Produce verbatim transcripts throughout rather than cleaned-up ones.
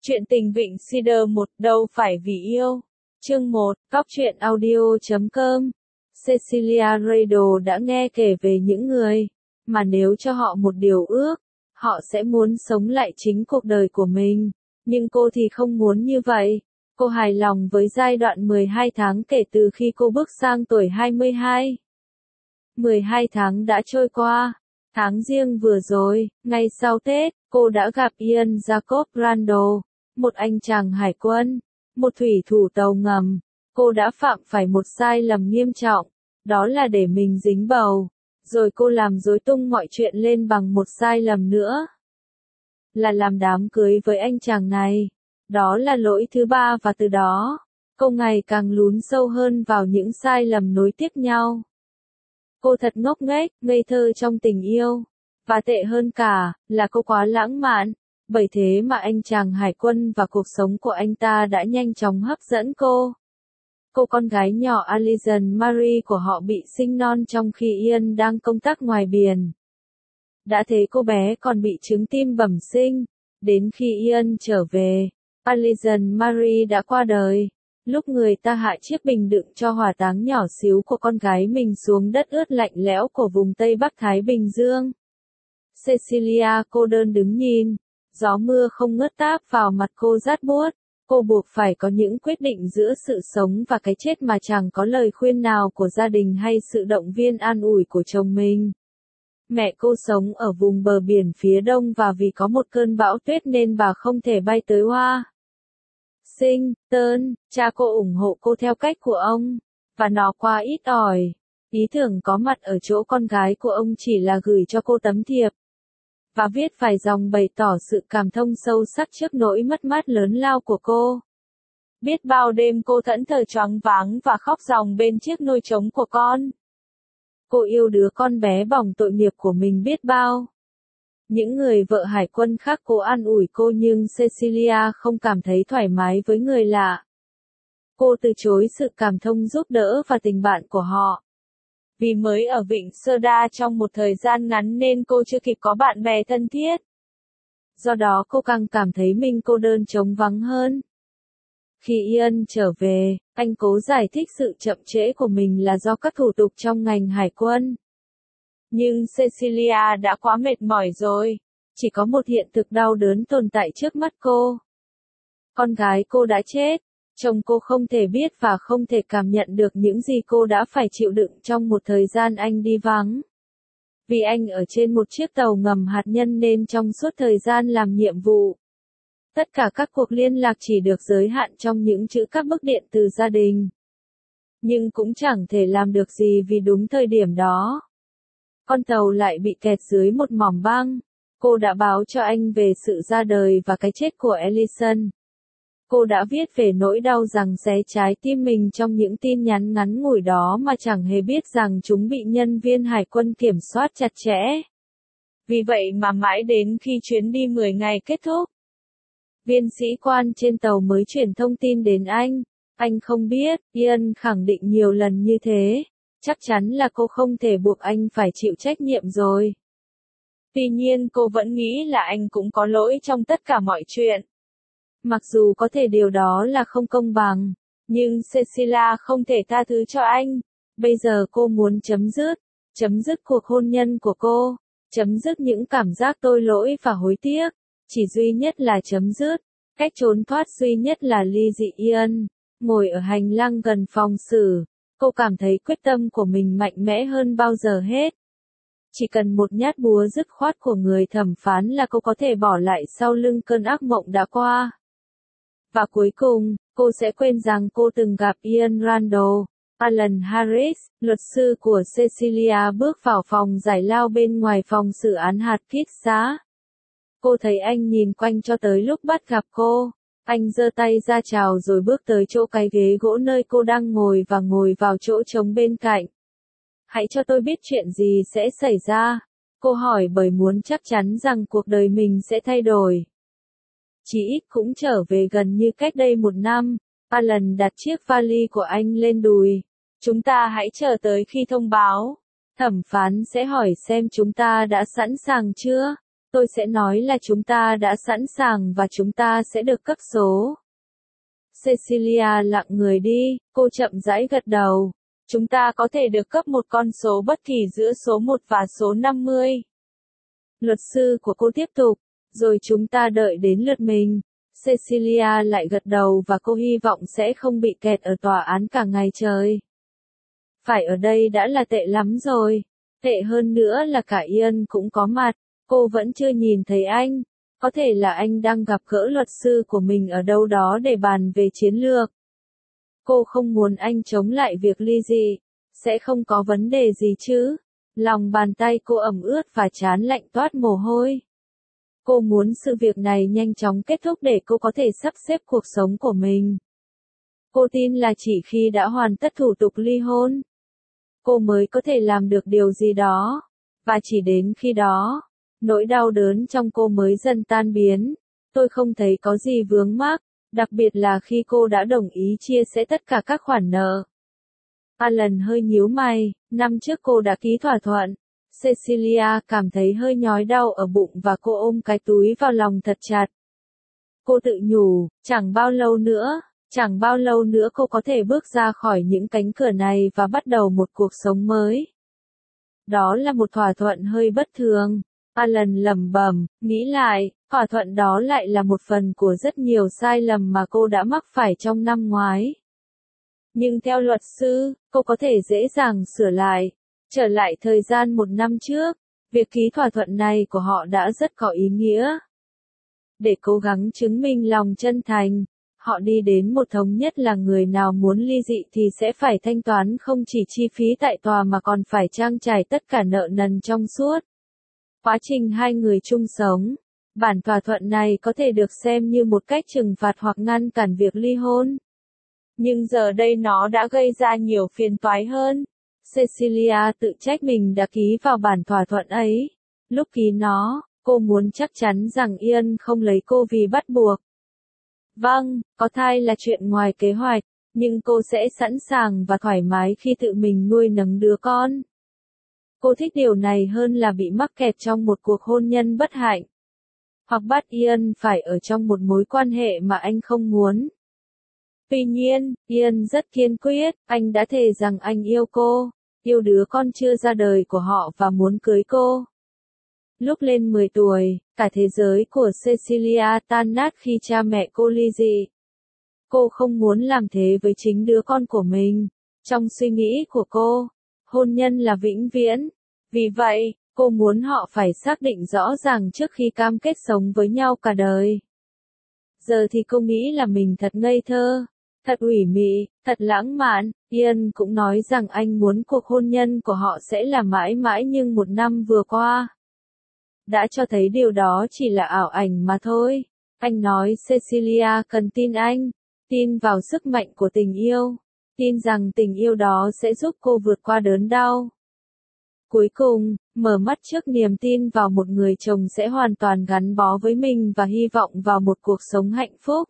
Chuyện tình Vịnh Cedar một, đâu phải vì yêu. Chương một, Góc truyện audio chấm com. Cecilia Rado đã nghe kể về những người mà nếu cho họ một điều ước, họ sẽ muốn sống lại chính cuộc đời của mình. Nhưng cô thì không muốn như vậy. Cô hài lòng với giai đoạn mười hai tháng kể từ khi cô bước sang tuổi hai mươi hai. mười hai tháng đã trôi qua. Tháng Giêng vừa rồi, ngay sau Tết, cô đã gặp Ian Jacob Randall, một anh chàng hải quân, một thủy thủ tàu ngầm. Cô đã phạm phải một sai lầm nghiêm trọng, đó là để mình dính bầu, rồi cô làm rối tung mọi chuyện lên bằng một sai lầm nữa, là làm đám cưới với anh chàng này. Đó là lỗi thứ ba và từ đó, cô ngày càng lún sâu hơn vào những sai lầm nối tiếp nhau. Cô thật ngốc nghếch, ngây thơ trong tình yêu. Và tệ hơn cả, là cô quá lãng mạn. Bởi thế mà anh chàng hải quân và cuộc sống của anh ta đã nhanh chóng hấp dẫn cô. Cô con gái nhỏ Alison Marie của họ bị sinh non trong khi Ian đang công tác ngoài biển. Đã thế cô bé còn bị chứng tim bẩm sinh. Đến khi Ian trở về, Alison Marie đã qua đời. Lúc người ta hạ chiếc bình đựng cho hỏa táng nhỏ xíu của con gái mình xuống đất ướt lạnh lẽo của vùng Tây Bắc Thái Bình Dương, Cecilia cô đơn đứng nhìn. Gió mưa không ngớt táp vào mặt cô rát buốt. Cô buộc phải có những quyết định giữa sự sống và cái chết mà chẳng có lời khuyên nào của gia đình hay sự động viên an ủi của chồng mình. Mẹ cô sống ở vùng bờ biển phía đông và vì có một cơn bão tuyết nên bà không thể bay tới Washington. Cha cô ủng hộ cô theo cách của ông, và nó quá ít ỏi. Ý tưởng có mặt ở chỗ con gái của ông chỉ là gửi cho cô tấm thiệp và viết vài dòng bày tỏ sự cảm thông sâu sắc trước nỗi mất mát lớn lao của cô. Biết bao đêm cô thẫn thờ choáng váng và khóc ròng bên chiếc nôi trống của con. Cô yêu đứa con bé bỏng tội nghiệp của mình biết bao. Những người vợ hải quân khác cố an ủi cô nhưng Cecilia không cảm thấy thoải mái với người lạ. Cô từ chối sự cảm thông giúp đỡ và tình bạn của họ. Vì mới ở Vịnh Cedar trong một thời gian ngắn nên cô chưa kịp có bạn bè thân thiết. Do đó cô càng cảm thấy mình cô đơn trống vắng hơn. Khi Ian trở về, anh cố giải thích sự chậm trễ của mình là do các thủ tục trong ngành hải quân. Nhưng Cecilia đã quá mệt mỏi rồi. Chỉ có một hiện thực đau đớn tồn tại trước mắt cô. Con gái cô đã chết. Chồng cô không thể biết và không thể cảm nhận được những gì cô đã phải chịu đựng trong một thời gian anh đi vắng. Vì anh ở trên một chiếc tàu ngầm hạt nhân nên trong suốt thời gian làm nhiệm vụ, tất cả các cuộc liên lạc chỉ được giới hạn trong những chữ các bức điện từ gia đình. Nhưng cũng chẳng thể làm được gì vì đúng thời điểm đó, con tàu lại bị kẹt dưới một mỏm băng. Cô đã báo cho anh về sự ra đời và cái chết của Alison. Cô đã viết về nỗi đau rằng xé trái tim mình trong những tin nhắn ngắn ngủi đó mà chẳng hề biết rằng chúng bị nhân viên hải quân kiểm soát chặt chẽ. Vì vậy mà mãi đến khi chuyến đi mười ngày kết thúc, viên sĩ quan trên tàu mới chuyển thông tin đến anh. Anh không biết, Ian khẳng định nhiều lần như thế. Chắc chắn là cô không thể buộc anh phải chịu trách nhiệm rồi. Tuy nhiên cô vẫn nghĩ là anh cũng có lỗi trong tất cả mọi chuyện. Mặc dù có thể điều đó là không công bằng, nhưng Cecilia không thể tha thứ cho anh. Bây giờ cô muốn chấm dứt, chấm dứt cuộc hôn nhân của cô, chấm dứt những cảm giác tội lỗi và hối tiếc. Chỉ duy nhất là chấm dứt. Cách trốn thoát duy nhất là ly dị Ian. Ngồi ở hành lang gần phòng xử, cô cảm thấy quyết tâm của mình mạnh mẽ hơn bao giờ hết. Chỉ cần một nhát búa dứt khoát của người thẩm phán là cô có thể bỏ lại sau lưng cơn ác mộng đã qua. Và cuối cùng, cô sẽ quên rằng cô từng gặp Ian Randall. Alan Harris, luật sư của Cecilia bước vào phòng giải lao bên ngoài phòng xử án hạt kít xá. Cô thấy anh nhìn quanh cho tới lúc bắt gặp cô. Anh giơ tay ra chào rồi bước tới chỗ cái ghế gỗ nơi cô đang ngồi và ngồi vào chỗ trống bên cạnh. Hãy cho tôi biết chuyện gì sẽ xảy ra. Cô hỏi bởi muốn chắc chắn rằng cuộc đời mình sẽ thay đổi. Chỉ ít cũng trở về gần như cách đây một năm. Alan đặt chiếc vali của anh lên đùi. Chúng ta hãy chờ tới khi thông báo. Thẩm phán sẽ hỏi xem chúng ta đã sẵn sàng chưa. tôi sẽ nói là chúng ta đã sẵn sàng và chúng ta sẽ được cấp số. Cecilia lặng người đi, cô chậm rãi gật đầu. Chúng ta có thể được cấp một con số bất kỳ giữa số một và số năm mươi. Luật sư của cô tiếp tục, rồi chúng ta đợi đến lượt mình. Cecilia lại gật đầu và cô hy vọng sẽ không bị kẹt ở tòa án cả ngày trời. Phải ở đây đã là tệ lắm rồi. Tệ hơn nữa là cả Ian cũng có mặt. Cô vẫn chưa nhìn thấy anh. Có thể là anh đang gặp gỡ luật sư của mình ở đâu đó để bàn về chiến lược. Cô không muốn anh chống lại việc ly dị. Sẽ không có vấn đề gì chứ. Lòng bàn tay cô ẩm ướt và trán lạnh toát mồ hôi. Cô muốn sự việc này nhanh chóng kết thúc để cô có thể sắp xếp cuộc sống của mình. Cô tin là chỉ khi đã hoàn tất thủ tục ly hôn, cô mới có thể làm được điều gì đó. Và chỉ đến khi đó, nỗi đau đớn trong cô mới dần tan biến. Tôi không thấy có gì vướng mắc, đặc biệt là khi cô đã đồng ý chia sẻ tất cả các khoản nợ. Alan hơi nhíu mày, năm trước cô đã ký thỏa thuận. Cecilia cảm thấy hơi nhói đau ở bụng và cô ôm cái túi vào lòng thật chặt. Cô tự nhủ, chẳng bao lâu nữa, chẳng bao lâu nữa cô có thể bước ra khỏi những cánh cửa này và bắt đầu một cuộc sống mới. Đó là một thỏa thuận hơi bất thường. Alan lẩm bẩm, nghĩ lại, thỏa thuận đó lại là một phần của rất nhiều sai lầm mà cô đã mắc phải trong năm ngoái. Nhưng theo luật sư, cô có thể dễ dàng sửa lại. Trở lại thời gian một năm trước, việc ký thỏa thuận này của họ đã rất có ý nghĩa. Để cố gắng chứng minh lòng chân thành, họ đi đến một thống nhất là người nào muốn ly dị thì sẽ phải thanh toán không chỉ chi phí tại tòa mà còn phải trang trải tất cả nợ nần trong suốt quá trình hai người chung sống. Bản thỏa thuận này có thể được xem như một cách trừng phạt hoặc ngăn cản việc ly hôn. Nhưng giờ đây nó đã gây ra nhiều phiền toái hơn. Cecilia tự trách mình đã ký vào bản thỏa thuận ấy. Lúc ký nó, cô muốn chắc chắn rằng Ian không lấy cô vì bắt buộc. Vâng, có thai là chuyện ngoài kế hoạch, nhưng cô sẽ sẵn sàng và thoải mái khi tự mình nuôi nấng đứa con. Cô thích điều này hơn là bị mắc kẹt trong một cuộc hôn nhân bất hạnh. Hoặc bắt Ian phải ở trong một mối quan hệ mà anh không muốn. Tuy nhiên, Ian rất kiên quyết, anh đã thề rằng anh yêu cô, yêu đứa con chưa ra đời của họ và muốn cưới cô. Lúc lên mười tuổi, cả thế giới của Cecilia tan nát khi cha mẹ cô ly dị. Cô không muốn làm thế với chính đứa con của mình. Trong suy nghĩ của cô, hôn nhân là vĩnh viễn. Vì vậy, cô muốn họ phải xác định rõ ràng trước khi cam kết sống với nhau cả đời. Giờ thì cô nghĩ là mình thật ngây thơ, thật ủy mị, thật lãng mạn. Ian cũng nói rằng anh muốn cuộc hôn nhân của họ sẽ là mãi mãi, nhưng một năm vừa qua đã cho thấy điều đó chỉ là ảo ảnh mà thôi. Anh nói Cecilia cần tin anh, tin vào sức mạnh của tình yêu, tin rằng tình yêu đó sẽ giúp cô vượt qua đớn đau. Cuối cùng, mở mắt trước niềm tin vào một người chồng sẽ hoàn toàn gắn bó với mình và hy vọng vào một cuộc sống hạnh phúc.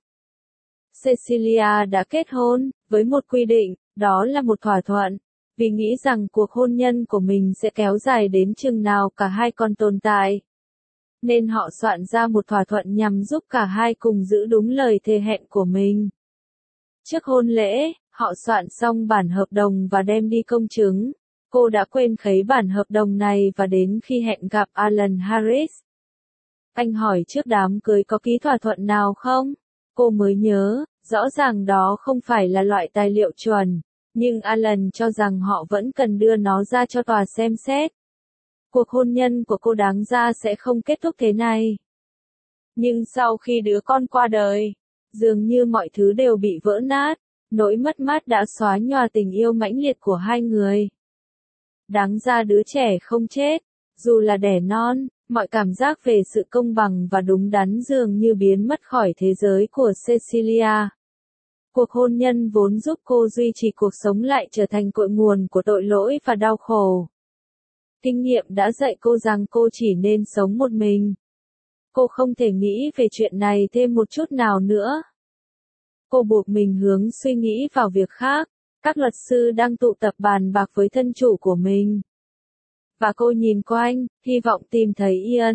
Cecilia đã kết hôn, với một quy định, đó là một thỏa thuận, vì nghĩ rằng cuộc hôn nhân của mình sẽ kéo dài đến chừng nào cả hai còn tồn tại. Nên họ soạn ra một thỏa thuận nhằm giúp cả hai cùng giữ đúng lời thề hẹn của mình. Trước hôn lễ, họ soạn xong bản hợp đồng và đem đi công chứng. Cô đã quên khấy bản hợp đồng này và đến khi hẹn gặp Alan Harris, anh hỏi trước đám cưới có ký thỏa thuận nào không? Cô mới nhớ, rõ ràng đó không phải là loại tài liệu chuẩn, nhưng Alan cho rằng họ vẫn cần đưa nó ra cho tòa xem xét. Cuộc hôn nhân của cô đáng ra sẽ không kết thúc thế này. Nhưng sau khi đứa con qua đời, dường như mọi thứ đều bị vỡ nát, nỗi mất mát đã xóa nhòa tình yêu mãnh liệt của hai người. Đáng ra đứa trẻ không chết, dù là đẻ non, mọi cảm giác về sự công bằng và đúng đắn dường như biến mất khỏi thế giới của Cecilia. Cuộc hôn nhân vốn giúp cô duy trì cuộc sống lại trở thành cội nguồn của tội lỗi và đau khổ. Kinh nghiệm đã dạy cô rằng cô chỉ nên sống một mình. Cô không thể nghĩ về chuyện này thêm một chút nào nữa. Cô buộc mình hướng suy nghĩ vào việc khác. Các luật sư đang tụ tập bàn bạc với thân chủ của mình. Và cô nhìn quanh, hy vọng tìm thấy Ian.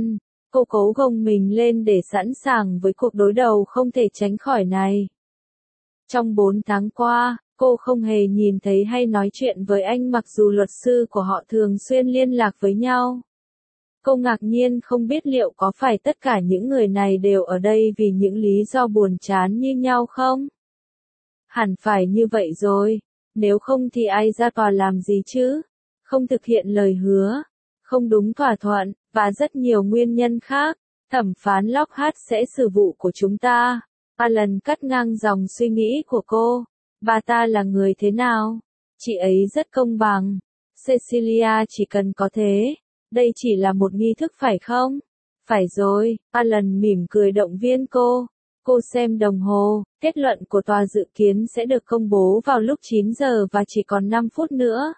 Cô cố gồng mình lên để sẵn sàng với cuộc đối đầu không thể tránh khỏi này. Trong bốn tháng qua, cô không hề nhìn thấy hay nói chuyện với anh mặc dù luật sư của họ thường xuyên liên lạc với nhau. Cô ngạc nhiên không biết liệu có phải tất cả những người này đều ở đây vì những lý do buồn chán như nhau không? Hẳn phải như vậy rồi, nếu không thì ai ra tòa làm gì chứ? Không thực hiện lời hứa, không đúng thỏa thuận, và rất nhiều nguyên nhân khác. Thẩm phán Lockhart sẽ xử vụ của chúng ta. Alan cắt ngang dòng suy nghĩ của cô. Bà ta là người thế nào? Chị ấy rất công bằng. Cecilia chỉ cần có thế. Đây chỉ là một nghi thức phải không? Phải rồi, Alan mỉm cười động viên cô. Cô xem đồng hồ, kết luận của tòa dự kiến sẽ được công bố vào lúc chín giờ và chỉ còn năm phút nữa.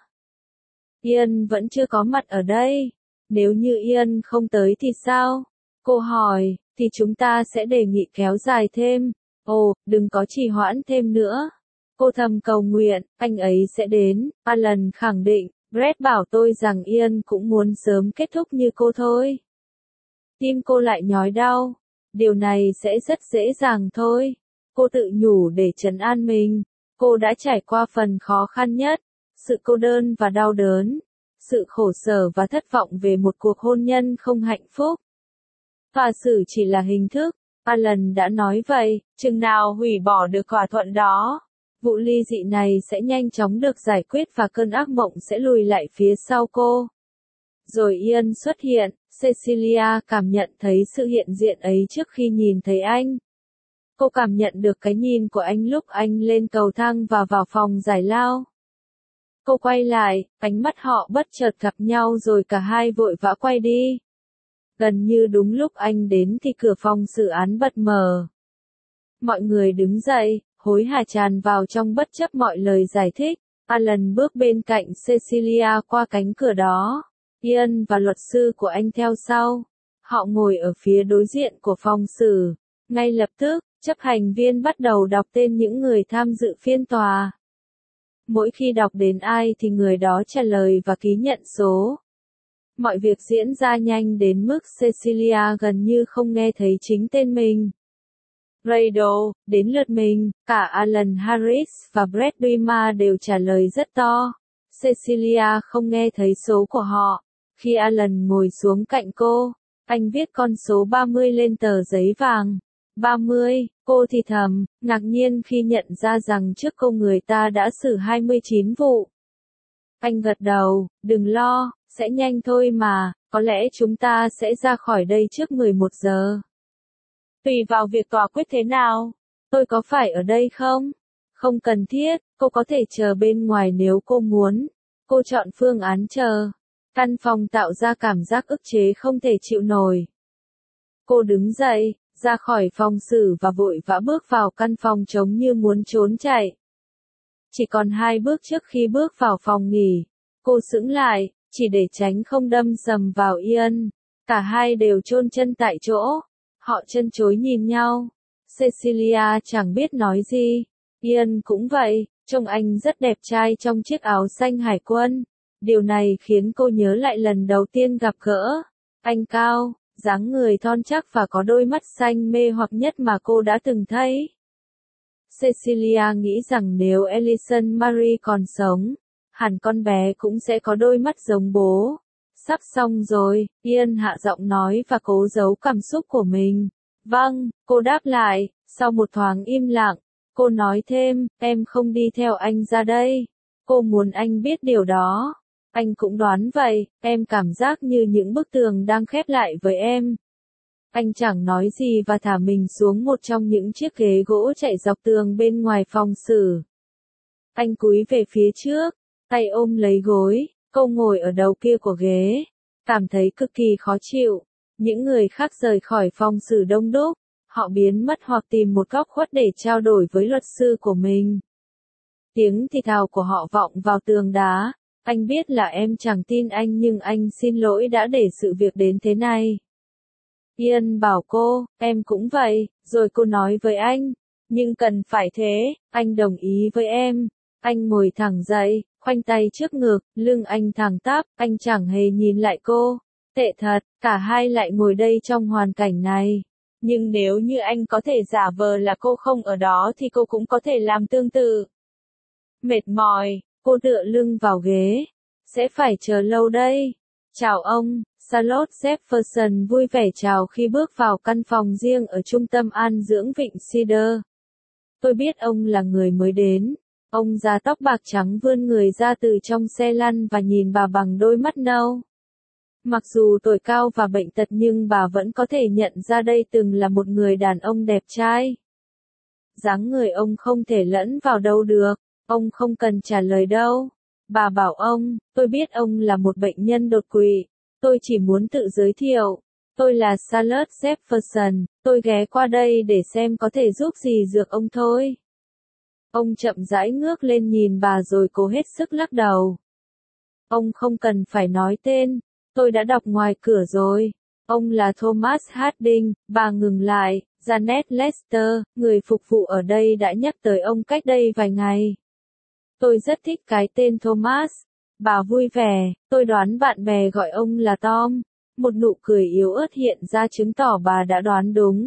Ian vẫn chưa có mặt ở đây. Nếu như Ian không tới thì sao? Cô hỏi, thì chúng ta sẽ đề nghị kéo dài thêm. Ồ, đừng có trì hoãn thêm nữa. Cô thầm cầu nguyện, anh ấy sẽ đến. Alan khẳng định, Brett bảo tôi rằng Ian cũng muốn sớm kết thúc như cô thôi. Tim cô lại nhói đau. Điều này sẽ rất dễ dàng thôi. Cô tự nhủ để trấn an mình. Cô đã trải qua phần khó khăn nhất. Sự cô đơn và đau đớn. Sự khổ sở và thất vọng về một cuộc hôn nhân không hạnh phúc. Tòa xử chỉ là hình thức. Alan đã nói vậy, chừng nào hủy bỏ được thỏa thuận đó. Vụ ly dị này sẽ nhanh chóng được giải quyết và cơn ác mộng sẽ lùi lại phía sau cô. Rồi Ian xuất hiện, Cecilia cảm nhận thấy sự hiện diện ấy trước khi nhìn thấy anh. Cô cảm nhận được cái nhìn của anh lúc anh lên cầu thang và vào phòng giải lao. Cô quay lại, ánh mắt họ bất chợt gặp nhau rồi cả hai vội vã quay đi. Gần như đúng lúc anh đến thì cửa phòng xử án bật mở. Mọi người đứng dậy, hối hả tràn vào trong bất chấp mọi lời giải thích. Alan bước bên cạnh Cecilia qua cánh cửa đó. Ian và luật sư của anh theo sau. Họ ngồi ở phía đối diện của phòng xử. Ngay lập tức, chấp hành viên bắt đầu đọc tên những người tham dự phiên tòa. Mỗi khi đọc đến ai thì người đó trả lời và ký nhận số. Mọi việc diễn ra nhanh đến mức Cecilia gần như không nghe thấy chính tên mình. Rado, đến lượt mình, cả Alan Harris và Brett Wimmer đều trả lời rất to. Cecilia không nghe thấy số của họ. Khi Alan ngồi xuống cạnh cô, anh viết con số ba mươi lên tờ giấy vàng. ba mươi, cô thì thầm, ngạc nhiên khi nhận ra rằng trước cô người ta đã xử hai mươi chín vụ. Anh gật đầu, đừng lo, sẽ nhanh thôi mà, có lẽ chúng ta sẽ ra khỏi đây trước mười một giờ. Tùy vào việc tòa quyết thế nào. Tôi có phải ở đây không? Không cần thiết, cô có thể chờ bên ngoài nếu cô muốn. Cô chọn phương án chờ. Căn phòng tạo ra cảm giác ức chế không thể chịu nổi. Cô đứng dậy, ra khỏi phòng xử và vội vã bước vào căn phòng trống như muốn trốn chạy. Chỉ còn hai bước trước khi bước vào phòng nghỉ. Cô sững lại, chỉ để tránh không đâm sầm vào Ian. Cả hai đều chôn chân tại chỗ. Họ chân chối nhìn nhau. Cecilia chẳng biết nói gì. Ian cũng vậy, trông anh rất đẹp trai trong chiếc áo xanh hải quân. Điều này khiến cô nhớ lại lần đầu tiên gặp gỡ. Anh cao, dáng người thon chắc và có đôi mắt xanh mê hoặc nhất mà cô đã từng thấy. Cecilia nghĩ rằng nếu Ellison Marie còn sống, hẳn con bé cũng sẽ có đôi mắt giống bố. Sắp xong rồi, Ian hạ giọng nói và cố giấu cảm xúc của mình. Vâng, cô đáp lại, sau một thoáng im lặng, cô nói thêm, em không đi theo anh ra đây. Cô muốn anh biết điều đó. Anh cũng đoán vậy, em cảm giác như những bức tường đang khép lại với em. Anh chẳng nói gì và thả mình xuống một trong những chiếc ghế gỗ chạy dọc tường bên ngoài phòng xử. Anh cúi về phía trước, tay ôm lấy gối, cô ngồi ở đầu kia của ghế, cảm thấy cực kỳ khó chịu. Những người khác rời khỏi phòng xử đông đúc, họ biến mất hoặc tìm một góc khuất để trao đổi với luật sư của mình. Tiếng thì thào của họ vọng vào tường đá. Anh biết là em chẳng tin anh nhưng anh xin lỗi đã để sự việc đến thế này. Ian bảo cô, em cũng vậy, rồi cô nói với anh, nhưng cần phải thế, anh đồng ý với em. Anh ngồi thẳng dậy, khoanh tay trước ngực, lưng anh thẳng tắp, anh chẳng hề nhìn lại cô. Tệ thật, cả hai lại ngồi đây trong hoàn cảnh này. Nhưng nếu như anh có thể giả vờ là cô không ở đó thì cô cũng có thể làm tương tự. Mệt mỏi, cô tựa lưng vào ghế. Sẽ phải chờ lâu đây. Chào ông, Charlotte Jefferson vui vẻ chào khi bước vào căn phòng riêng ở trung tâm an dưỡng Vịnh Cedar. Tôi biết ông là người mới đến. Ông già tóc bạc trắng vươn người ra từ trong xe lăn và nhìn bà bằng đôi mắt nâu. Mặc dù tuổi cao và bệnh tật nhưng bà vẫn có thể nhận ra đây từng là một người đàn ông đẹp trai. Dáng người ông không thể lẫn vào đâu được, ông không cần trả lời đâu. Bà bảo ông, tôi biết ông là một bệnh nhân đột quỵ, tôi chỉ muốn tự giới thiệu. Tôi là Charlotte Jefferson, tôi ghé qua đây để xem có thể giúp gì được ông thôi. Ông chậm rãi ngước lên nhìn bà rồi cố hết sức lắc đầu. Ông không cần phải nói tên, tôi đã đọc ngoài cửa rồi. Ông là Thomas Harding. Bà ngừng lại. Janet Lester, người phục vụ ở đây đã nhắc tới ông cách đây vài ngày. Tôi rất thích cái tên Thomas. Bà vui vẻ, tôi đoán bạn bè gọi ông là Tom. Một nụ cười yếu ớt hiện ra chứng tỏ bà đã đoán đúng.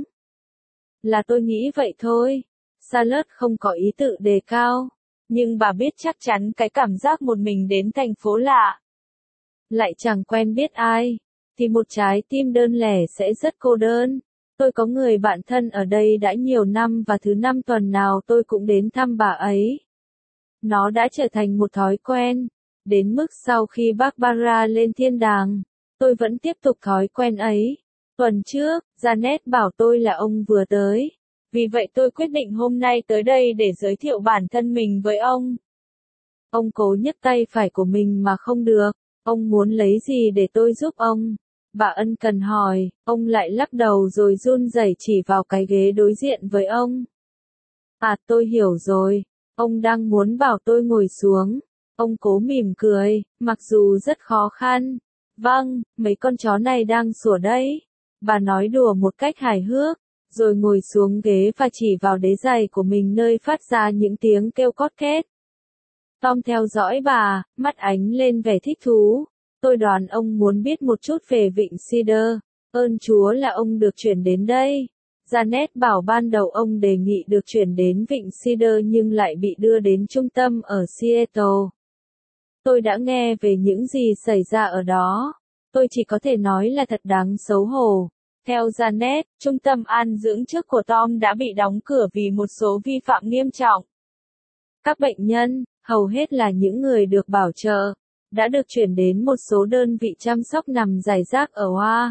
Là tôi nghĩ vậy thôi. Charlotte không có ý tự đề cao. Nhưng bà biết chắc chắn cái cảm giác một mình đến thành phố lạ. Lại chẳng quen biết ai. Thì một trái tim đơn lẻ sẽ rất cô đơn. Tôi có người bạn thân ở đây đã nhiều năm và thứ năm tuần nào tôi cũng đến thăm bà ấy. Nó đã trở thành một thói quen. Đến mức sau khi Barbara lên thiên đàng, tôi vẫn tiếp tục thói quen ấy. Tuần trước, Janet bảo tôi là ông vừa tới. Vì vậy tôi quyết định hôm nay tới đây để giới thiệu bản thân mình với ông. Ông cố nhấc tay phải của mình mà không được. Ông muốn lấy gì để tôi giúp ông? Bà ân cần hỏi, ông lại lắc đầu rồi run rẩy chỉ vào cái ghế đối diện với ông. À, tôi hiểu rồi. Ông đang muốn bảo tôi ngồi xuống. Ông cố mỉm cười, mặc dù rất khó khăn. Vâng, mấy con chó này đang sủa đấy. Bà nói đùa một cách hài hước, rồi ngồi xuống ghế và chỉ vào đế giày của mình nơi phát ra những tiếng kêu cót két. Tom theo dõi bà, mắt ánh lên vẻ thích thú. Tôi đoán ông muốn biết một chút về Vịnh Cedar. Ơn Chúa là ông được chuyển đến đây. Janet bảo ban đầu ông đề nghị được chuyển đến Vịnh Cedar nhưng lại bị đưa đến trung tâm ở Seattle. Tôi đã nghe về những gì xảy ra ở đó. Tôi chỉ có thể nói là thật đáng xấu hổ. Theo Janet, trung tâm an dưỡng trước của Tom đã bị đóng cửa vì một số vi phạm nghiêm trọng. Các bệnh nhân, hầu hết là những người được bảo trợ, đã được chuyển đến một số đơn vị chăm sóc nằm rải rác ở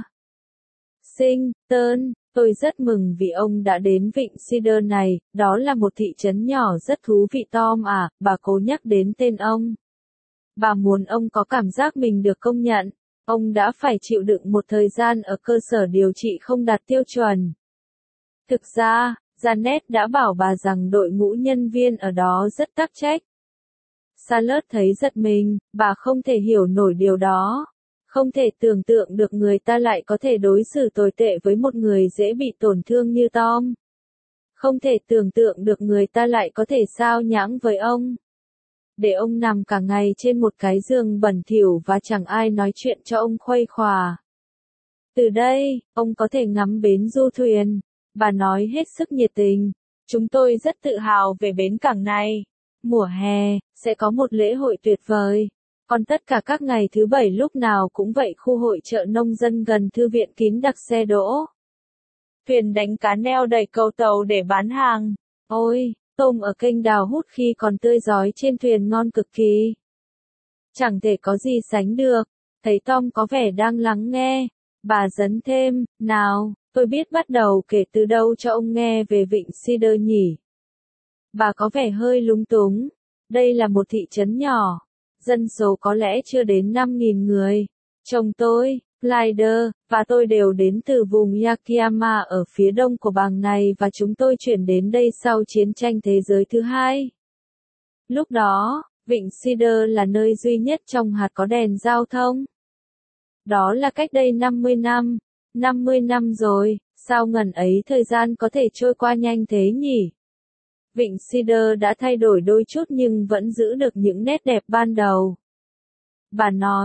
Washington. Tôi rất mừng vì ông đã đến Vịnh Cedar này, đó là một thị trấn nhỏ rất thú vị. Tom à, bà cố nhắc đến tên ông. Bà muốn ông có cảm giác mình được công nhận. Ông đã phải chịu đựng một thời gian ở cơ sở điều trị không đạt tiêu chuẩn. Thực ra, Janet đã bảo bà rằng đội ngũ nhân viên ở đó rất tắc trách. Charlotte thấy giật mình, bà không thể hiểu nổi điều đó. Không thể tưởng tượng được người ta lại có thể đối xử tồi tệ với một người dễ bị tổn thương như Tom. Không thể tưởng tượng được người ta lại có thể xao nhãng với ông. Để ông nằm cả ngày trên một cái giường bẩn thỉu và chẳng ai nói chuyện cho ông khuây khỏa. Từ đây, ông có thể ngắm bến du thuyền. Bà nói hết sức nhiệt tình. Chúng tôi rất tự hào về bến cảng này. Mùa hè, sẽ có một lễ hội tuyệt vời. Còn tất cả các ngày thứ bảy lúc nào cũng vậy. Khu hội chợ nông dân gần thư viện kín đặc xe đỗ. Thuyền đánh cá neo đầy cầu tàu để bán hàng. Ôi, tôm ở kênh đào hút khi còn tươi rói trên thuyền ngon cực kỳ. Chẳng thể có gì sánh được. Thấy Tom có vẻ đang lắng nghe. Bà dấn thêm, nào, tôi biết bắt đầu kể từ đâu cho ông nghe về Vịnh Cedar nhỉ. Bà có vẻ hơi lúng túng. Đây là một thị trấn nhỏ. Dân số có lẽ chưa đến năm nghìn người. Chồng tôi, Clyde, và tôi đều đến từ vùng Yakima ở phía đông của bang này và chúng tôi chuyển đến đây sau chiến tranh thế giới thứ hai. Lúc đó, Vịnh Cedar là nơi duy nhất trong hạt có đèn giao thông. Đó là cách đây năm mươi năm. năm mươi năm rồi, sao ngần ấy thời gian có thể trôi qua nhanh thế nhỉ? Vịnh Cedar đã thay đổi đôi chút nhưng vẫn giữ được những nét đẹp ban đầu. Bà nói,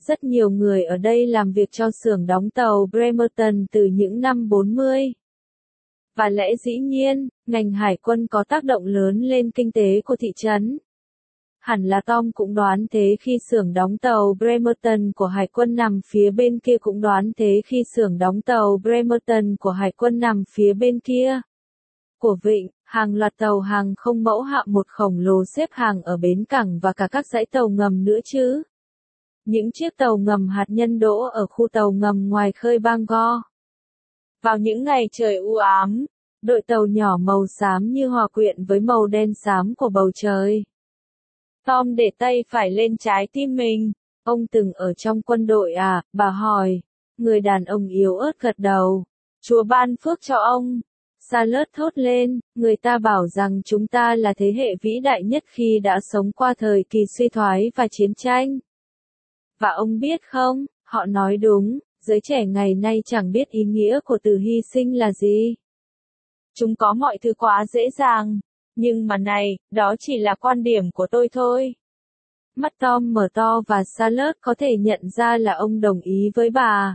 Rất nhiều người ở đây làm việc cho xưởng đóng tàu Bremerton từ những năm bốn mươi. Và lẽ dĩ nhiên, ngành hải quân có tác động lớn lên kinh tế của thị trấn. Hẳn là Tom cũng đoán thế khi xưởng đóng tàu Bremerton của hải quân nằm phía bên kia cũng đoán thế khi xưởng đóng tàu Bremerton của hải quân nằm phía bên kia của vịnh, hàng loạt tàu hàng không mẫu hạm một khổng lồ xếp hàng ở bến cảng và cả các dãy tàu ngầm nữa chứ. Những chiếc tàu ngầm hạt nhân đỗ ở khu tàu ngầm ngoài khơi Bangor. Vào những ngày trời u ám, đội tàu nhỏ màu xám như hòa quyện với màu đen xám của bầu trời. Tom để tay phải lên trái tim mình. Ông từng ở trong quân đội à, bà hỏi. Người đàn ông yếu ớt gật đầu. Chúa ban phước cho ông. Charlotte thốt lên, người ta bảo rằng chúng ta là thế hệ vĩ đại nhất khi đã sống qua thời kỳ suy thoái và chiến tranh. Và ông biết không, họ nói đúng, giới trẻ ngày nay chẳng biết ý nghĩa của từ hy sinh là gì. Chúng có mọi thứ quá dễ dàng. Nhưng mà này, đó chỉ là quan điểm của tôi thôi. Mắt Tom mở to và Charlotte có thể nhận ra là ông đồng ý với bà.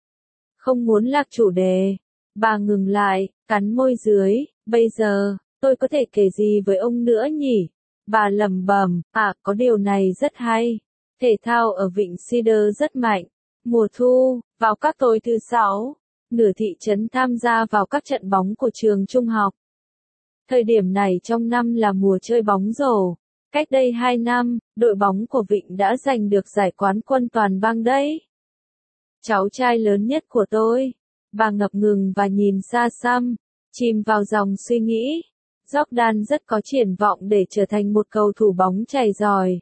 Không muốn lạc chủ đề. Bà ngừng lại, cắn môi dưới, bây giờ, tôi có thể kể gì với ông nữa nhỉ? Bà lẩm bẩm, à, có điều này rất hay. Thể thao ở Vịnh Cedar rất mạnh. Mùa thu, vào các tối thứ sáu, nửa thị trấn tham gia vào các trận bóng của trường trung học. Thời điểm này trong năm là mùa chơi bóng rổ. Cách đây hai năm, đội bóng của Vịnh đã giành được giải quán quân toàn bang đấy. Cháu trai lớn nhất của tôi. Bà ngập ngừng và nhìn xa xăm, chìm vào dòng suy nghĩ. Jordan rất có triển vọng để trở thành một cầu thủ bóng chày giỏi.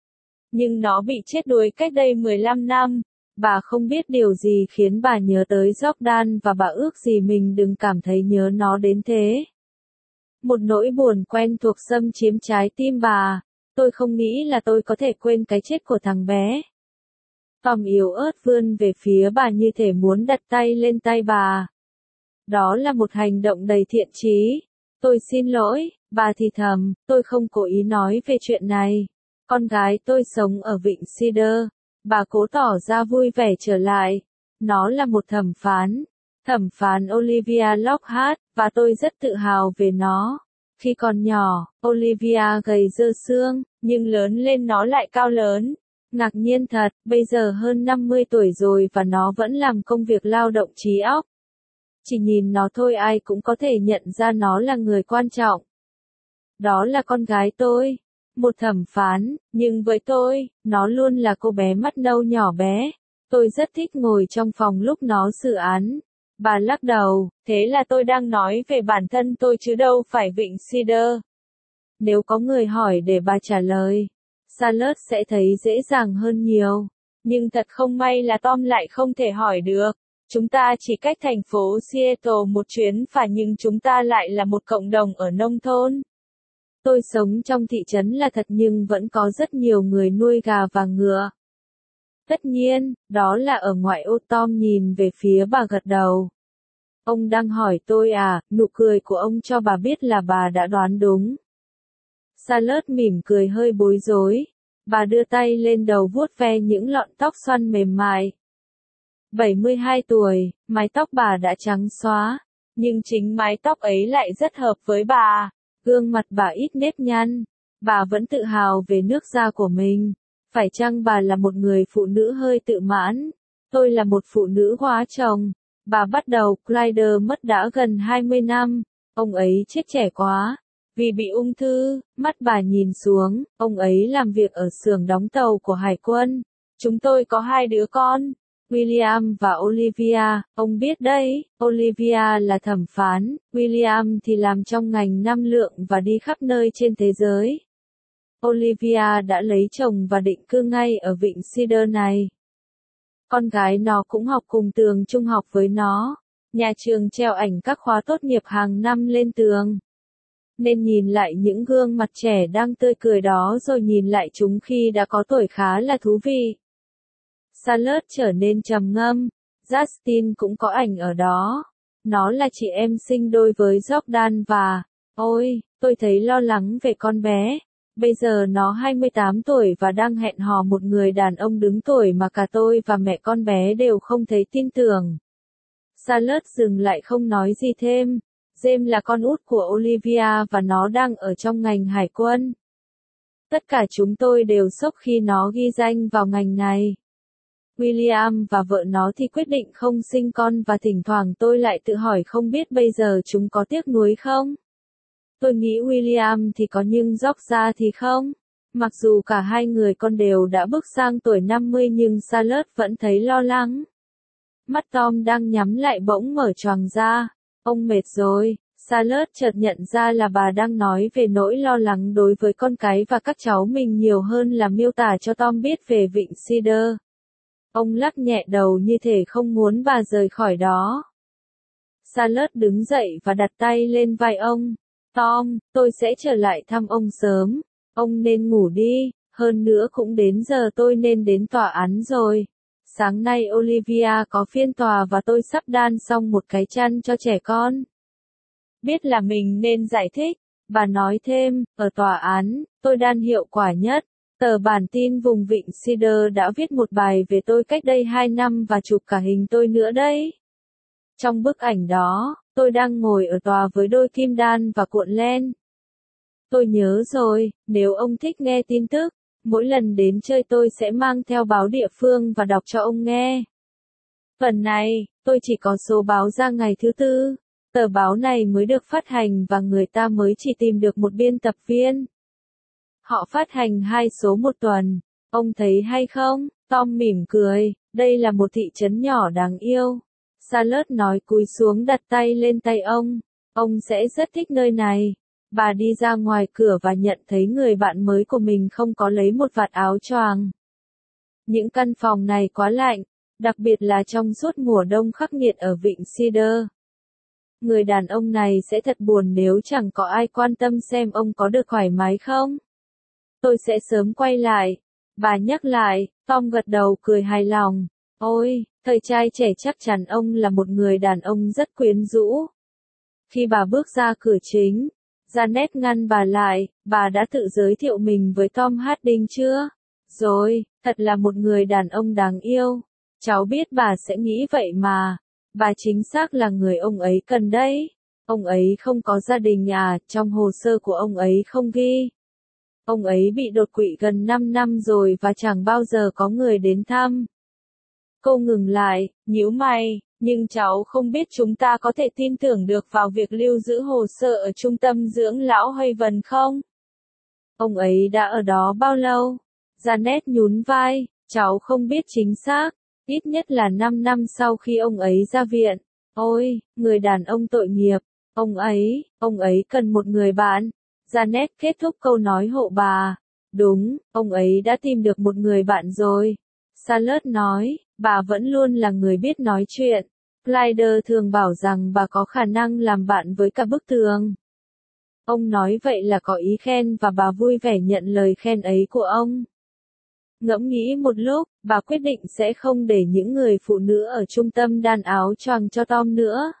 Nhưng nó bị chết đuối cách đây mười lăm năm. Bà không biết điều gì khiến bà nhớ tới Jordan và bà ước gì mình đừng cảm thấy nhớ nó đến thế. Một nỗi buồn quen thuộc xâm chiếm trái tim bà. Tôi không nghĩ là tôi có thể quên cái chết của thằng bé. Tom yếu ớt vươn về phía bà như thể muốn đặt tay lên tay bà. Đó là một hành động đầy thiện chí. Tôi xin lỗi, bà thì thầm, tôi không cố ý nói về chuyện này. Con gái tôi sống ở Vịnh Cedar. Bà cố tỏ ra vui vẻ trở lại. Nó là một thẩm phán. Thẩm phán Olivia Lockhart, và tôi rất tự hào về nó. Khi còn nhỏ, Olivia gầy dơ xương, nhưng lớn lên nó lại cao lớn. Ngạc nhiên thật, bây giờ hơn năm mươi tuổi rồi và nó vẫn làm công việc lao động trí óc. Chỉ nhìn nó thôi ai cũng có thể nhận ra nó là người quan trọng. Đó là con gái tôi. Một thẩm phán, nhưng với tôi, nó luôn là cô bé mắt nâu nhỏ bé. Tôi rất thích ngồi trong phòng lúc nó xử án. Bà lắc đầu, thế là tôi đang nói về bản thân tôi chứ đâu phải Vịnh Cedar. Nếu có người hỏi để bà trả lời, Charlotte sẽ thấy dễ dàng hơn nhiều. Nhưng thật không may là Tom lại không thể hỏi được. Chúng ta chỉ cách thành phố Seattle một chuyến phà nhưng chúng ta lại là một cộng đồng ở nông thôn. Tôi sống trong thị trấn là thật nhưng vẫn có rất nhiều người nuôi gà và ngựa. Tất nhiên, đó là ở ngoại ô. Tom nhìn về phía bà gật đầu. Ông đang hỏi tôi à, nụ cười của ông cho bà biết là bà đã đoán đúng. Charlotte mỉm cười hơi bối rối. Bà đưa tay lên đầu vuốt ve những lọn tóc xoăn mềm mại. bảy mươi hai tuổi, mái tóc bà đã trắng xóa. Nhưng chính mái tóc ấy lại rất hợp với bà. Gương mặt bà ít nếp nhăn. Bà vẫn tự hào về nước da của mình. Phải chăng bà là một người phụ nữ hơi tự mãn? Tôi là một phụ nữ hóa chồng. Bà bắt đầu, Clyde mất đã gần hai mươi năm. Ông ấy chết trẻ quá. Vì bị ung thư, mắt bà nhìn xuống, ông ấy làm việc ở xưởng đóng tàu của hải quân. Chúng tôi có hai đứa con, William và Olivia, ông biết đấy, Olivia là thẩm phán, William thì làm trong ngành năng lượng và đi khắp nơi trên thế giới. Olivia đã lấy chồng và định cư ngay ở Vịnh Cedar này. Con gái nó cũng học cùng trường trung học với nó. Nhà trường treo ảnh các khóa tốt nghiệp hàng năm lên tường. Nên nhìn lại những gương mặt trẻ đang tươi cười đó rồi nhìn lại chúng khi đã có tuổi khá là thú vị. Charlotte trở nên trầm ngâm. Justin cũng có ảnh ở đó. Nó là chị em sinh đôi với Jordan và... Ôi, tôi thấy lo lắng về con bé. Bây giờ nó hai mươi tám tuổi và đang hẹn hò một người đàn ông đứng tuổi mà cả tôi và mẹ con bé đều không thấy tin tưởng. Charlotte dừng lại không nói gì thêm. James là con út của Olivia và nó đang ở trong ngành hải quân. Tất cả chúng tôi đều sốc khi nó ghi danh vào ngành này. William và vợ nó thì quyết định không sinh con và thỉnh thoảng tôi lại tự hỏi không biết bây giờ chúng có tiếc nuối không? Tôi nghĩ William thì có nhưng Georgia thì không. Mặc dù cả hai người con đều đã bước sang tuổi năm mươi nhưng Charlotte vẫn thấy lo lắng. Mắt Tom đang nhắm lại bỗng mở choàng ra. Ông mệt rồi. Charlotte chợt nhận ra là bà đang nói về nỗi lo lắng đối với con cái và các cháu mình nhiều hơn là miêu tả cho Tom biết về vịnh Cedar. Ông lắc nhẹ đầu như thể không muốn bà rời khỏi đó. Charlotte đứng dậy và đặt tay lên vai ông. Tom, tôi sẽ trở lại thăm ông sớm. Ông nên ngủ đi, hơn nữa cũng đến giờ tôi nên đến tòa án rồi. Sáng nay Olivia có phiên tòa và tôi sắp đan xong một cái chăn cho trẻ con. Biết là mình nên giải thích. Bà nói thêm, ở tòa án, tôi đan hiệu quả nhất. Tờ bản tin vùng vịnh Cedar đã viết một bài về tôi cách đây hai năm và chụp cả hình tôi nữa đấy. Trong bức ảnh đó, tôi đang ngồi ở tòa với đôi kim đan và cuộn len. Tôi nhớ rồi, nếu ông thích nghe tin tức, mỗi lần đến chơi tôi sẽ mang theo báo địa phương và đọc cho ông nghe. Phần này, tôi chỉ có số báo ra ngày thứ tư. Tờ báo này mới được phát hành và người ta mới chỉ tìm được một biên tập viên. Họ phát hành hai số một tuần. Ông thấy hay không? Tom mỉm cười. Đây là một thị trấn nhỏ đáng yêu. Charlotte nói cúi xuống đặt tay lên tay ông. Ông sẽ rất thích nơi này. Bà đi ra ngoài cửa và nhận thấy người bạn mới của mình không có lấy một vạt áo choàng. Những căn phòng này quá lạnh, đặc biệt là trong suốt mùa đông khắc nghiệt ở vịnh Cedar. Người đàn ông này sẽ thật buồn nếu chẳng có ai quan tâm xem ông có được thoải mái không. Tôi sẽ sớm quay lại. Bà nhắc lại. Tom gật đầu cười hài lòng. Ôi, thời trai trẻ chắc chắn ông là một người đàn ông rất quyến rũ. Khi bà bước ra cửa chính, Janet ngăn bà lại. Bà đã tự giới thiệu mình với Tom Harding chưa? Rồi, thật là một người đàn ông đáng yêu. Cháu biết bà sẽ nghĩ vậy mà. Bà chính xác là người ông ấy cần đấy. Ông ấy không có gia đình à, trong hồ sơ của ông ấy không ghi. Ông ấy bị đột quỵ gần năm năm rồi và chẳng bao giờ có người đến thăm. Cô ngừng lại, nhíu mày, nhưng cháu không biết chúng ta có thể tin tưởng được vào việc lưu giữ hồ sơ ở trung tâm dưỡng lão Haven không? Ông ấy đã ở đó bao lâu? Janet nhún vai, cháu không biết chính xác, ít nhất là năm năm sau khi ông ấy ra viện. Ôi, người đàn ông tội nghiệp, ông ấy, ông ấy cần một người bạn. Janet kết thúc câu nói hộ bà. Đúng, ông ấy đã tìm được một người bạn rồi. Charlotte nói, bà vẫn luôn là người biết nói chuyện. Clyde thường bảo rằng bà có khả năng làm bạn với cả bức tường. Ông nói vậy là có ý khen và bà vui vẻ nhận lời khen ấy của ông. Ngẫm nghĩ một lúc, bà quyết định sẽ không để những người phụ nữ ở trung tâm đan áo choàng cho Tom nữa.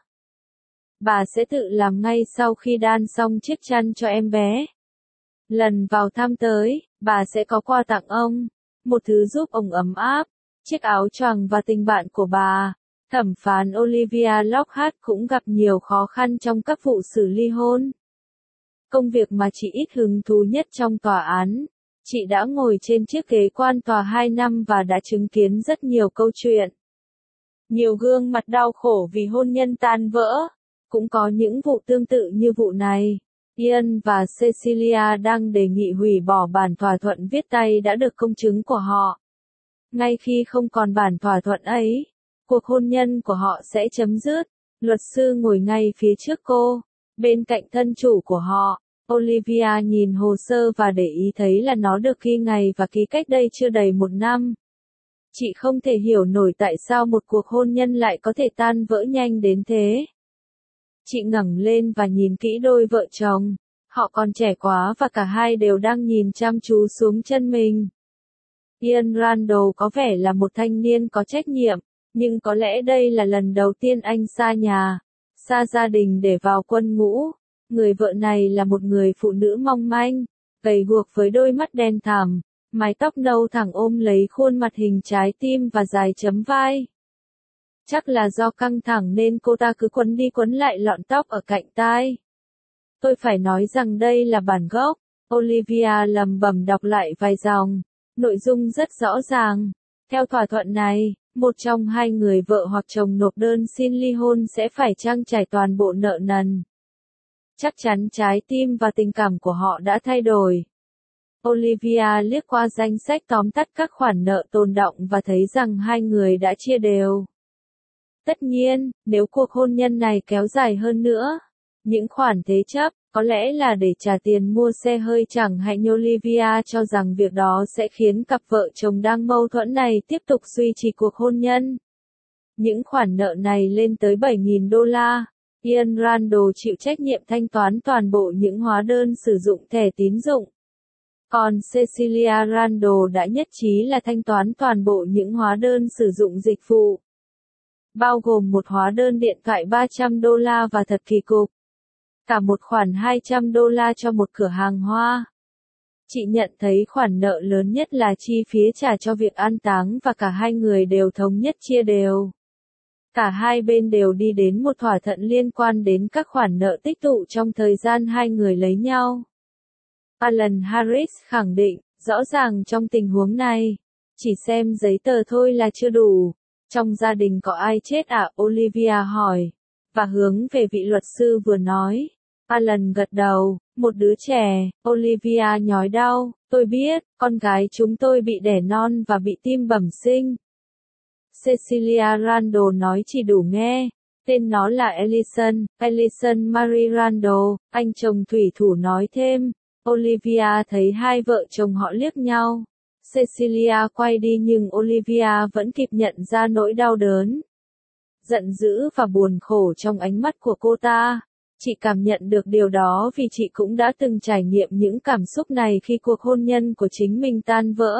Bà sẽ tự làm ngay sau khi đan xong chiếc chăn cho em bé. Lần vào thăm tới, bà sẽ có quà tặng ông. Một thứ giúp ông ấm áp. Chiếc áo choàng và tình bạn của bà. Thẩm phán Olivia Lockhart cũng gặp nhiều khó khăn trong các vụ xử ly hôn. Công việc mà chị ít hứng thú nhất trong tòa án. Chị đã ngồi trên chiếc ghế quan tòa hai năm và đã chứng kiến rất nhiều câu chuyện. Nhiều gương mặt đau khổ vì hôn nhân tan vỡ. Cũng có những vụ tương tự như vụ này. Ian và Cecilia đang đề nghị hủy bỏ bản thỏa thuận viết tay đã được công chứng của họ. Ngay khi không còn bản thỏa thuận ấy, cuộc hôn nhân của họ sẽ chấm dứt. Luật sư ngồi ngay phía trước cô, bên cạnh thân chủ của họ. Olivia nhìn hồ sơ và để ý thấy là nó được ghi ngày và ký cách đây chưa đầy một năm. Chị không thể hiểu nổi tại sao một cuộc hôn nhân lại có thể tan vỡ nhanh đến thế. Chị ngẩng lên và nhìn kỹ đôi vợ chồng. Họ còn trẻ quá và cả hai đều đang nhìn chăm chú xuống chân mình. Ian Randall có vẻ là một thanh niên có trách nhiệm, nhưng có lẽ đây là lần đầu tiên anh xa nhà, xa gia đình để vào quân ngũ. Người vợ này là một người phụ nữ mong manh, gầy guộc với đôi mắt đen thẳm, mái tóc nâu thẳng ôm lấy khuôn mặt hình trái tim và dài chấm vai. Chắc là do căng thẳng nên cô ta cứ quấn đi quấn lại lọn tóc ở cạnh tai. Tôi phải nói rằng đây là bản gốc. Olivia lẩm bẩm đọc lại vài dòng. Nội dung rất rõ ràng. Theo thỏa thuận này, một trong hai người vợ hoặc chồng nộp đơn xin ly hôn sẽ phải trang trải toàn bộ nợ nần. Chắc chắn trái tim và tình cảm của họ đã thay đổi. Olivia liếc qua danh sách tóm tắt các khoản nợ tồn đọng và thấy rằng hai người đã chia đều. Tất nhiên, nếu cuộc hôn nhân này kéo dài hơn nữa, những khoản thế chấp, có lẽ là để trả tiền mua xe hơi chẳng hạn. Olivia cho rằng việc đó sẽ khiến cặp vợ chồng đang mâu thuẫn này tiếp tục duy trì cuộc hôn nhân. Những khoản nợ này lên tới bảy nghìn đô la. Ian Randall chịu trách nhiệm thanh toán toàn bộ những hóa đơn sử dụng thẻ tín dụng. Còn Cecilia Randall đã nhất trí là thanh toán toàn bộ những hóa đơn sử dụng dịch vụ, bao gồm một hóa đơn điện thoại ba trăm đô la và thật kỳ cục, cả một khoản hai trăm đô la cho một cửa hàng hoa. Chị nhận thấy khoản nợ lớn nhất là chi phí trả cho việc an táng và cả hai người đều thống nhất chia đều. Cả hai bên đều đi đến một thỏa thuận liên quan đến các khoản nợ tích tụ trong thời gian hai người lấy nhau. Alan Harris khẳng định, rõ ràng trong tình huống này, chỉ xem giấy tờ thôi là chưa đủ. Trong gia đình có ai chết à? Olivia hỏi, và hướng về vị luật sư vừa nói. Alan gật đầu, một đứa trẻ. Olivia nhói đau, tôi biết, con gái chúng tôi bị đẻ non và bị tim bẩm sinh. Cecilia Randall nói chỉ đủ nghe. Tên nó là Ellison, Ellison Marie Randall, anh chồng thủy thủ nói thêm. Olivia thấy hai vợ chồng họ liếc nhau. Cecilia quay đi nhưng Olivia vẫn kịp nhận ra nỗi đau đớn, giận dữ và buồn khổ trong ánh mắt của cô ta. Chị cảm nhận được điều đó vì chị cũng đã từng trải nghiệm những cảm xúc này khi cuộc hôn nhân của chính mình tan vỡ.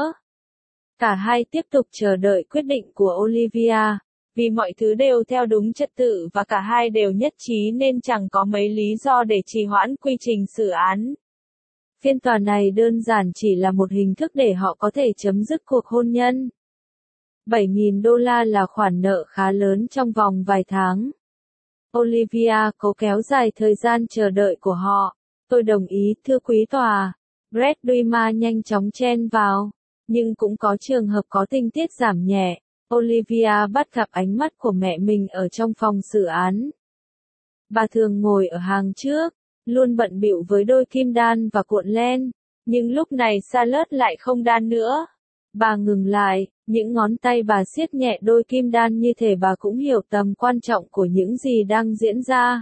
Cả hai tiếp tục chờ đợi quyết định của Olivia, vì mọi thứ đều theo đúng trật tự và cả hai đều nhất trí nên chẳng có mấy lý do để trì hoãn quy trình xử án. Phiên tòa này đơn giản chỉ là một hình thức để họ có thể chấm dứt cuộc hôn nhân. bảy nghìn đô la là khoản nợ khá lớn trong vòng vài tháng. Olivia cố kéo dài thời gian chờ đợi của họ. Tôi đồng ý, thưa quý tòa. Brett Duima nhanh chóng chen vào. Nhưng cũng có trường hợp có tình tiết giảm nhẹ. Olivia bắt gặp ánh mắt của mẹ mình ở trong phòng xử án. Bà thường ngồi ở hàng trước, luôn bận bịu với đôi kim đan và cuộn len. Nhưng lúc này Charlotte lại không đan nữa. Bà ngừng lại, những ngón tay bà siết nhẹ đôi kim đan như thể bà cũng hiểu tầm quan trọng của những gì đang diễn ra.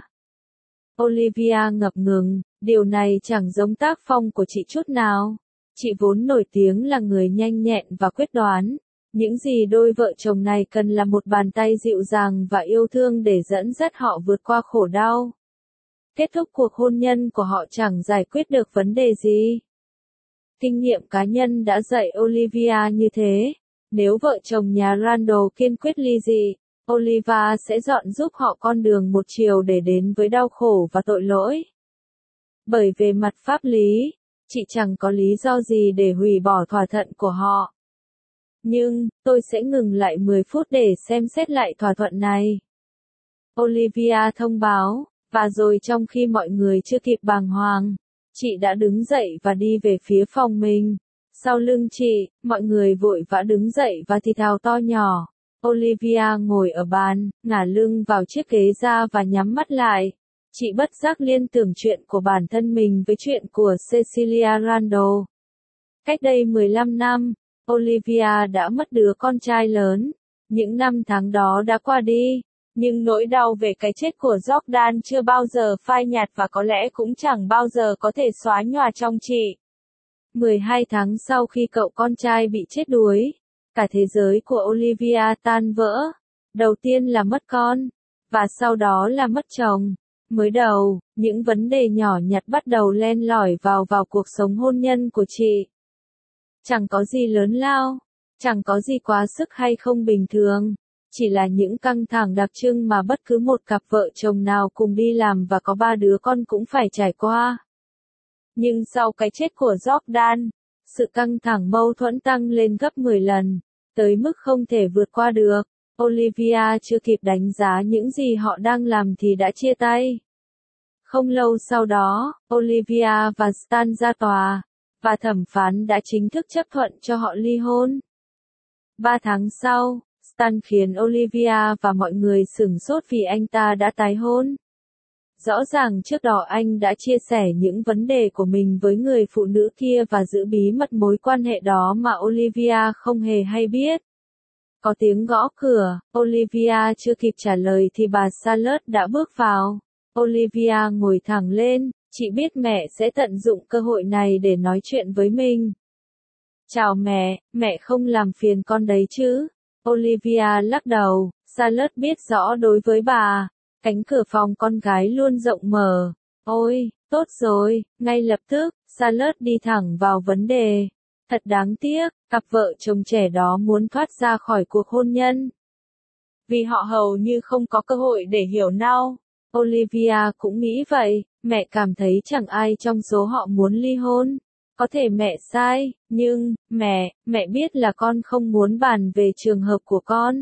Olivia ngập ngừng, điều này chẳng giống tác phong của chị chút nào. Chị vốn nổi tiếng là người nhanh nhẹn và quyết đoán. Những gì đôi vợ chồng này cần là một bàn tay dịu dàng và yêu thương để dẫn dắt họ vượt qua khổ đau. Kết thúc cuộc hôn nhân của họ chẳng giải quyết được vấn đề gì. Kinh nghiệm cá nhân đã dạy Olivia như thế. Nếu vợ chồng nhà Randall kiên quyết ly dị, Olivia sẽ dọn giúp họ con đường một chiều để đến với đau khổ và tội lỗi. Bởi về mặt pháp lý, chị chẳng có lý do gì để hủy bỏ thỏa thuận của họ. Nhưng, tôi sẽ ngừng lại mười phút để xem xét lại thỏa thuận này. Olivia thông báo, và rồi trong khi mọi người chưa kịp bàng hoàng, chị đã đứng dậy và đi về phía phòng mình. Sau lưng chị, mọi người vội vã đứng dậy và thì thào to nhỏ. Olivia ngồi ở bàn, ngả lưng vào chiếc ghế da và nhắm mắt lại. Chị bất giác liên tưởng chuyện của bản thân mình với chuyện của Cecilia Randall. Cách đây mười lăm năm, Olivia đã mất đứa con trai lớn. Những năm tháng đó đã qua đi, nhưng nỗi đau về cái chết của Jordan chưa bao giờ phai nhạt và có lẽ cũng chẳng bao giờ có thể xóa nhòa trong chị. mười hai tháng sau khi cậu con trai bị chết đuối, cả thế giới của Olivia tan vỡ. Đầu tiên là mất con, và sau đó là mất chồng. Mới đầu, những vấn đề nhỏ nhặt bắt đầu len lỏi vào vào cuộc sống hôn nhân của chị. Chẳng có gì lớn lao, chẳng có gì quá sức hay không bình thường, chỉ là những căng thẳng đặc trưng mà bất cứ một cặp vợ chồng nào cùng đi làm và có ba đứa con cũng phải trải qua. Nhưng sau cái chết của Jordan, sự căng thẳng mâu thuẫn tăng lên gấp mười lần, tới mức không thể vượt qua được. Olivia chưa kịp đánh giá những gì họ đang làm thì đã chia tay. Không lâu sau đó, Olivia và Stan ra tòa, và thẩm phán đã chính thức chấp thuận cho họ ly hôn. Ba tháng sau, Stan khiến Olivia và mọi người sửng sốt vì anh ta đã tái hôn. Rõ ràng trước đó anh đã chia sẻ những vấn đề của mình với người phụ nữ kia và giữ bí mật mối quan hệ đó mà Olivia không hề hay biết. Có tiếng gõ cửa, Olivia chưa kịp trả lời thì bà Charlotte đã bước vào. Olivia ngồi thẳng lên, chị biết mẹ sẽ tận dụng cơ hội này để nói chuyện với mình. Chào mẹ, mẹ không làm phiền con đấy chứ? Olivia lắc đầu, Charlotte biết rõ đối với bà, cánh cửa phòng con gái luôn rộng mở. Ôi, tốt rồi, ngay lập tức, Charlotte đi thẳng vào vấn đề. Thật đáng tiếc, cặp vợ chồng trẻ đó muốn thoát ra khỏi cuộc hôn nhân. Vì họ hầu như không có cơ hội để hiểu nhau. Olivia cũng nghĩ vậy, mẹ cảm thấy chẳng ai trong số họ muốn ly hôn. Có thể mẹ sai, nhưng, mẹ, mẹ biết là con không muốn bàn về trường hợp của con.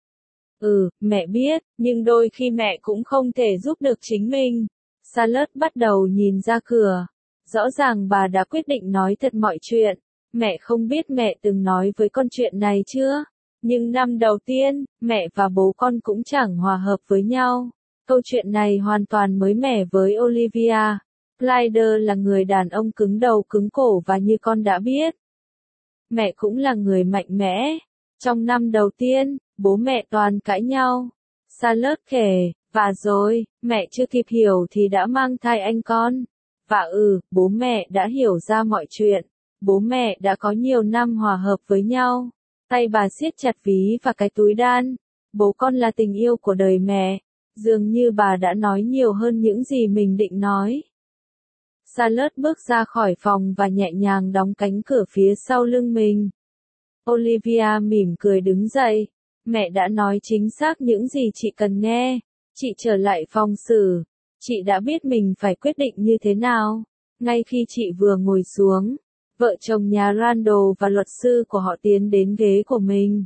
Ừ, mẹ biết, nhưng đôi khi mẹ cũng không thể giúp được chính mình. Charlotte bắt đầu nhìn ra cửa. Rõ ràng bà đã quyết định nói thật mọi chuyện. Mẹ không biết mẹ từng nói với con chuyện này chưa? Nhưng năm đầu tiên, mẹ và bố con cũng chẳng hòa hợp với nhau. Câu chuyện này hoàn toàn mới mẻ với Olivia. Clyde là người đàn ông cứng đầu cứng cổ và như con đã biết. Mẹ cũng là người mạnh mẽ. Trong năm đầu tiên, bố mẹ toàn cãi nhau. Charlotte kể, và rồi, mẹ chưa kịp hiểu thì đã mang thai anh con. Và ừ, bố mẹ đã hiểu ra mọi chuyện. Bố mẹ đã có nhiều năm hòa hợp với nhau. Tay bà siết chặt ví và cái túi đan. Bố con là tình yêu của đời mẹ. Dường như bà đã nói nhiều hơn những gì mình định nói. Charlotte bước ra khỏi phòng và nhẹ nhàng đóng cánh cửa phía sau lưng mình. Olivia mỉm cười đứng dậy. Mẹ đã nói chính xác những gì chị cần nghe. Chị trở lại phòng xử. Chị đã biết mình phải quyết định như thế nào. Ngay khi chị vừa ngồi xuống, vợ chồng nhà Randall và luật sư của họ tiến đến ghế của mình.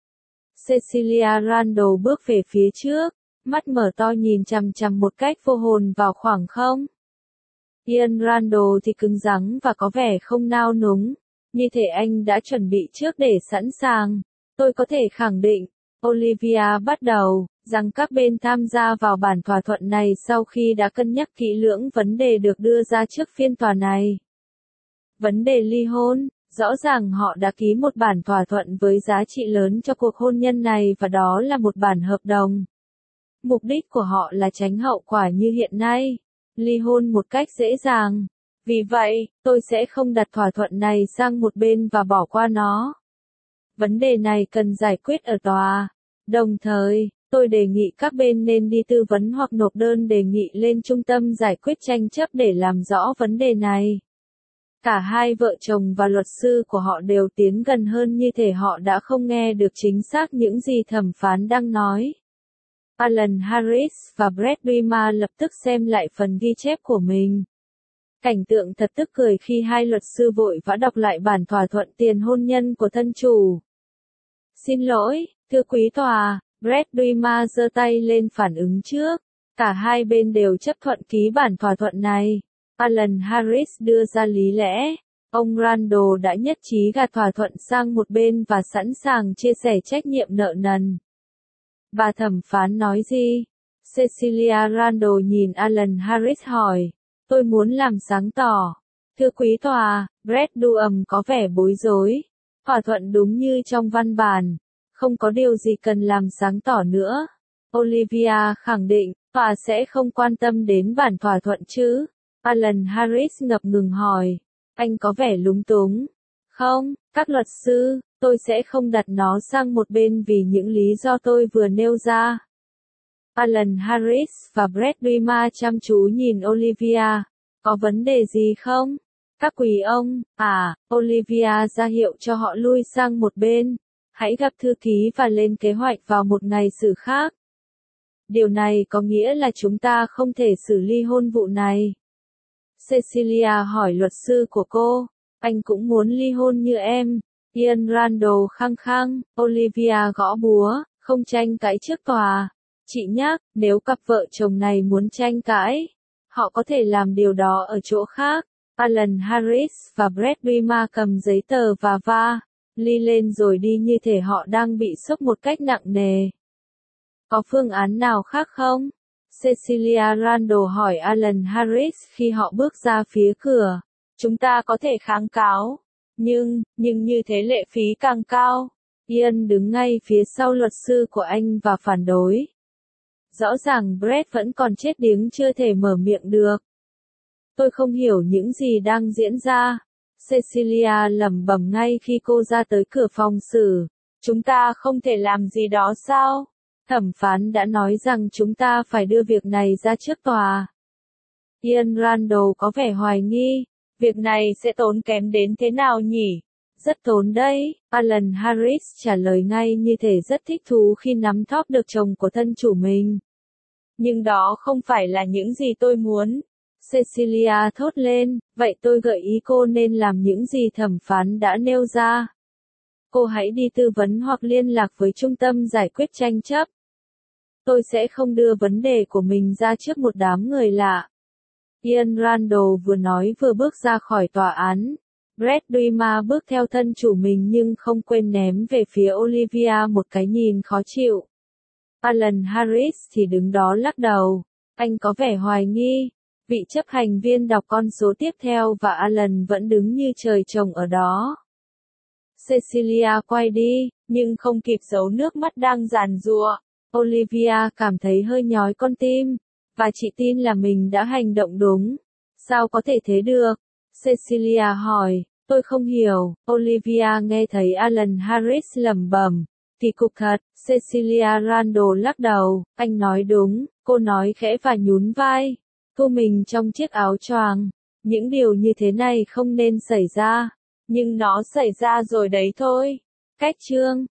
Cecilia Randall bước về phía trước, mắt mở to nhìn chằm chằm một cách vô hồn vào khoảng không. Ian Randall thì cứng rắn và có vẻ không nao núng, như thể anh đã chuẩn bị trước để sẵn sàng. Tôi có thể khẳng định, Olivia bắt đầu, rằng các bên tham gia vào bản thỏa thuận này sau khi đã cân nhắc kỹ lưỡng vấn đề được đưa ra trước phiên tòa này. Vấn đề ly hôn, rõ ràng họ đã ký một bản thỏa thuận với giá trị lớn cho cuộc hôn nhân này và đó là một bản hợp đồng. Mục đích của họ là tránh hậu quả như hiện nay, ly hôn một cách dễ dàng. Vì vậy, tôi sẽ không đặt thỏa thuận này sang một bên và bỏ qua nó. Vấn đề này cần giải quyết ở tòa. Đồng thời, tôi đề nghị các bên nên đi tư vấn hoặc nộp đơn đề nghị lên trung tâm giải quyết tranh chấp để làm rõ vấn đề này. Cả hai vợ chồng và luật sư của họ đều tiến gần hơn như thể họ đã không nghe được chính xác những gì thẩm phán đang nói. Alan Harris và Brett Wimmer lập tức xem lại phần ghi chép của mình. Cảnh tượng thật tức cười khi hai luật sư vội vã đọc lại bản thỏa thuận tiền hôn nhân của thân chủ. Xin lỗi, thưa quý tòa, Brett Wimmer giơ tay lên phản ứng trước. Cả hai bên đều chấp thuận ký bản thỏa thuận này. Alan Harris đưa ra lý lẽ. Ông Randall đã nhất trí gạt thỏa thuận sang một bên và sẵn sàng chia sẻ trách nhiệm nợ nần. Bà thẩm phán nói gì? Cecilia Randall nhìn Alan Harris hỏi. Tôi muốn làm sáng tỏ. Thưa quý tòa, Brett Duham có vẻ bối rối. Thỏa thuận đúng như trong văn bản. Không có điều gì cần làm sáng tỏ nữa. Olivia khẳng định, tòa sẽ không quan tâm đến bản thỏa thuận chứ. Alan Harris ngập ngừng hỏi. Anh có vẻ lúng túng. Không, các luật sư, tôi sẽ không đặt nó sang một bên vì những lý do tôi vừa nêu ra. Alan Harris và Brett Wimmer chăm chú nhìn Olivia. Có vấn đề gì không? Các quý ông, à, Olivia ra hiệu cho họ lui sang một bên. Hãy gặp thư ký và lên kế hoạch vào một ngày xử khác. Điều này có nghĩa là chúng ta không thể xử ly hôn vụ này. Cecilia hỏi luật sư của cô. Anh cũng muốn ly hôn như em. Ian Randall khăng khăng. Olivia gõ búa, không tranh cãi trước tòa. Chị nhắc, nếu cặp vợ chồng này muốn tranh cãi, họ có thể làm điều đó ở chỗ khác. Alan Harris và Brett Rima cầm giấy tờ và va ly lên rồi đi như thể họ đang bị sốc một cách nặng nề. Có phương án nào khác không? Cecilia Randall hỏi Alan Harris khi họ bước ra phía cửa. Chúng ta có thể kháng cáo. Nhưng, nhưng như thế lệ phí càng cao. Ian đứng ngay phía sau luật sư của anh và phản đối. Rõ ràng Brett vẫn còn chết điếng chưa thể mở miệng được. Tôi không hiểu những gì đang diễn ra. Cecilia lẩm bẩm ngay khi cô ra tới cửa phòng xử. Chúng ta không thể làm gì đó sao? Thẩm phán đã nói rằng chúng ta phải đưa việc này ra trước tòa. Ian Randall có vẻ hoài nghi. Việc này sẽ tốn kém đến thế nào nhỉ? Rất tốn đấy, Alan Harris trả lời ngay như thể rất thích thú khi nắm thóp được chồng của thân chủ mình. Nhưng đó không phải là những gì tôi muốn. Cecilia thốt lên, vậy tôi gợi ý cô nên làm những gì thẩm phán đã nêu ra. Cô hãy đi tư vấn hoặc liên lạc với trung tâm giải quyết tranh chấp. Tôi sẽ không đưa vấn đề của mình ra trước một đám người lạ. Ian Randall vừa nói vừa bước ra khỏi tòa án. Brett Rima bước theo thân chủ mình nhưng không quên ném về phía Olivia một cái nhìn khó chịu. Alan Harris thì đứng đó lắc đầu. Anh có vẻ hoài nghi. Vị chấp hành viên đọc con số tiếp theo và Alan vẫn đứng như trời trồng ở đó. Cecilia quay đi, nhưng không kịp giấu nước mắt đang giàn giụa. Olivia cảm thấy hơi nhói con tim. Và chị tin là mình đã hành động đúng. Sao có thể thế được? Cecilia hỏi, tôi không hiểu. Olivia nghe thấy Alan Harris lẩm bẩm. Kỳ cục thật, Cecilia Randall lắc đầu, anh nói đúng, cô nói khẽ và nhún vai. Thu mình trong chiếc áo choàng. Những điều như thế này không nên xảy ra. Nhưng nó xảy ra rồi đấy thôi. Cách chương